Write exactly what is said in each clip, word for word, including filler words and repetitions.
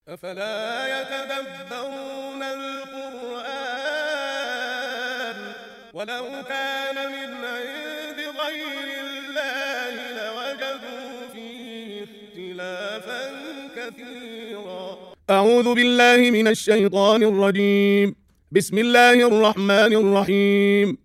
أفلا يتدبرون القرآن ولو كان من عند غير الله لوجدوا فيه اختلافا كثيرا. أعوذ بالله من الشيطان الرجيم. بسم الله الرحمن الرحيم.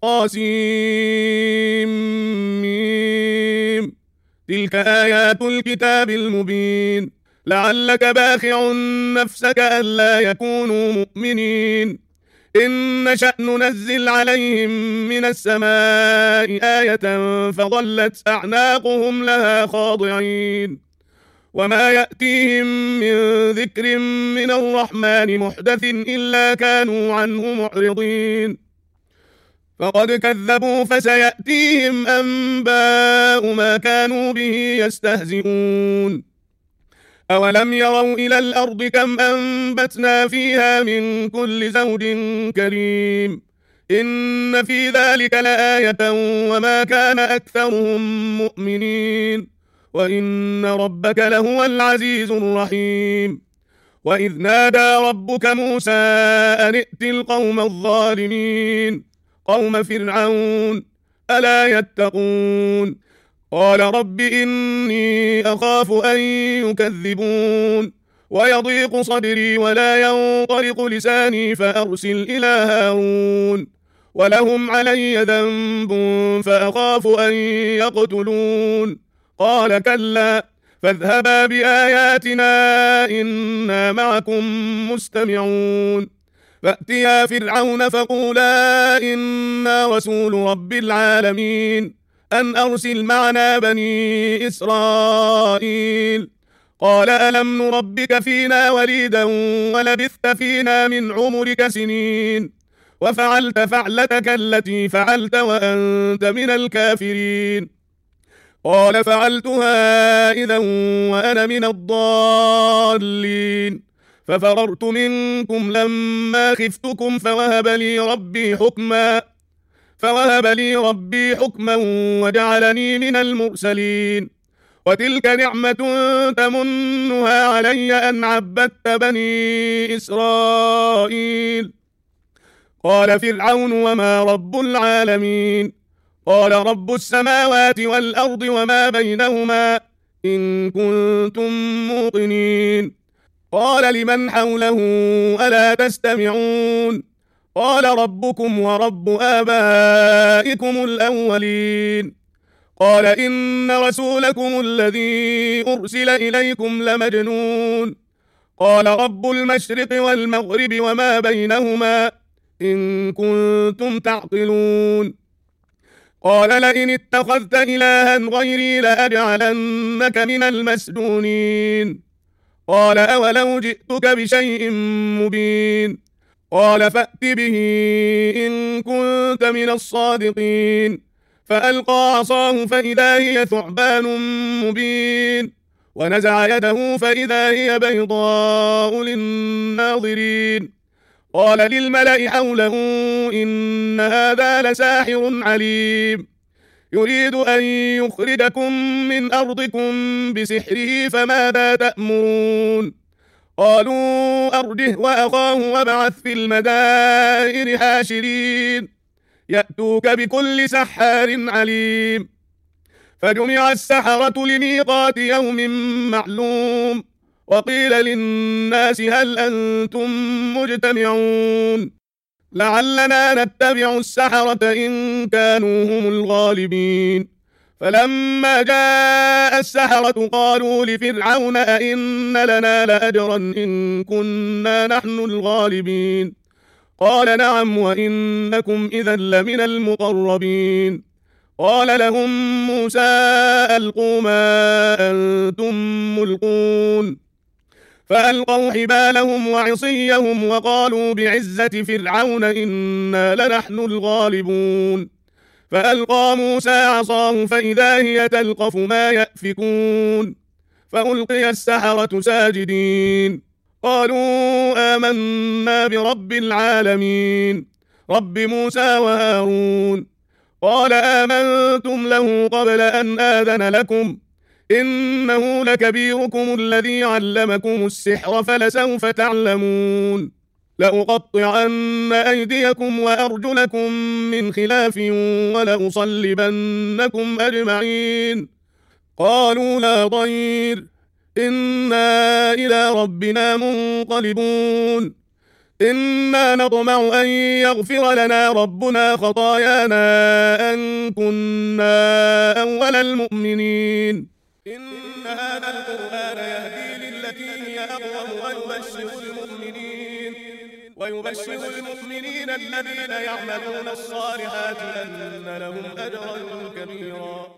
قاسم تلك آيات الكتاب المبين لعلك باخع نفسك ألا يكونوا مؤمنين إن نشأ ننزل عليهم من السماء آية فظلت أعناقهم لها خاضعين وما يأتيهم من ذكر من الرحمن محدث إلا كانوا عنه معرضين فقد كذبوا فسيأتيهم أنباء ما كانوا به يستهزئون. أولم يروا إلى الأرض كم أنبتنا فيها من كل زوج كريم إن في ذلك لآية وما كان أكثرهم مؤمنين وإن ربك لهو العزيز الرحيم. وإذ نادى ربك موسى أن ائت القوم الظالمين قوم فرعون ألا يتقون قال رب إني أخاف أن يكذبون ويضيق صدري ولا ينطلق لساني فأرسل إلى هارون ولهم علي ذنب فأخاف أن يقتلون قال كلا فاذهبا بآياتنا إنا معكم مستمعون فأتيا فرعون فقولا إنا رسول رب العالمين أن أرسل معنا بني إسرائيل قال ألم نربك فينا وليدا ولبثت فينا من عمرك سنين وفعلت فعلتك التي فعلت وأنت من الكافرين قال فعلتها إذا وأنا من الضالين ففررت منكم لما خفتكم فوهب لي ربي حكما فوهب لي ربي حكما وجعلني من المرسلين وتلك نعمة تمنها علي أن عبدت بني إسرائيل قال فرعون وما رب العالمين قال رب السماوات والأرض وما بينهما إن كنتم موقنين قال لمن حوله ألا تستمعون قال ربكم ورب آبائكم الأولين قال إن رسولكم الذي أرسل إليكم لمجنون قال رب المشرق والمغرب وما بينهما إن كنتم تعقلون قال لئن اتخذت إلها غيري لأجعلنك من المسجونين قال أولو جئتك بشيء مبين قال فأت به إن كنت من الصادقين فألقى عصاه فإذا هي ثعبان مبين ونزع يده فإذا هي بيضاء للناظرين قال للملأ حوله إن هذا لساحر عليم يريد أن يخرجكم من أرضكم بسحره فماذا تأمرون قالوا أرجه وأخاه وابعث في المدائن حاشرين يأتوك بكل سحار عليم فجمع السحرة لميقات يوم معلوم وقيل للناس هل أنتم مجتمعون لعلنا نتبع السحرة إن كانوا هم الغالبين فلما جاء السحرة قالوا لفرعون أئن لنا لأجرا إن كنا نحن الغالبين قال نعم وإنكم إذا لمن المقربين قال لهم موسى ألقوا ما أنتم ملقون فألقوا حبالهم وعصيهم وقالوا بعزة فرعون إنا لنحن الغالبون فألقى موسى عصاه فإذا هي تلقف ما يأفكون فألقي السحرة ساجدين قالوا آمنا برب العالمين رب موسى وهارون قال آمنتم له قبل أن آذن لكم إنه لكبيركم الذي علمكم السحر فلسوف تعلمون لأقطعن أيديكم وأرجلكم من خلاف ولأصلبنكم أجمعين قالوا لا ضير إنا إلى ربنا منقلبون إنا نطمع أن يغفر لنا ربنا خطايانا أن كنا أول المؤمنين إن هذا القرآن يهدي للتي هي أقوم ويبشر المؤمنين ويبشر المؤمنين الذين يعملون الصالحات أن لهم أجرا كبيرا.